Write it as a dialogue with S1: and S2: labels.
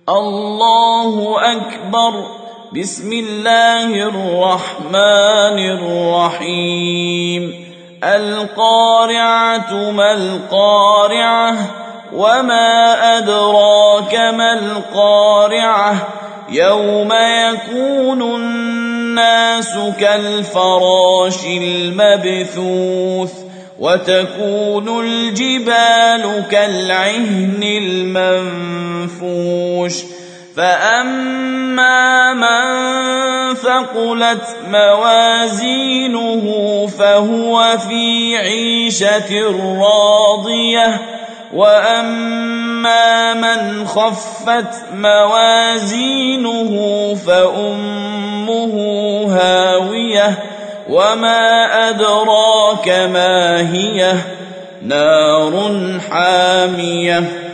S1: الله أكبر. بسم الله الرحمن الرحيم. القارعة ما القارعة وما أدراك ما القارعة يوم يكون الناس كالفراش المبثوث وتكون الجبال كالعهن المنفوش فأما من ثقلت موازينه فهو في عيشة راضية وأما من خفت موازينه فأمه هاوية وما أدراك ما هي نار حامية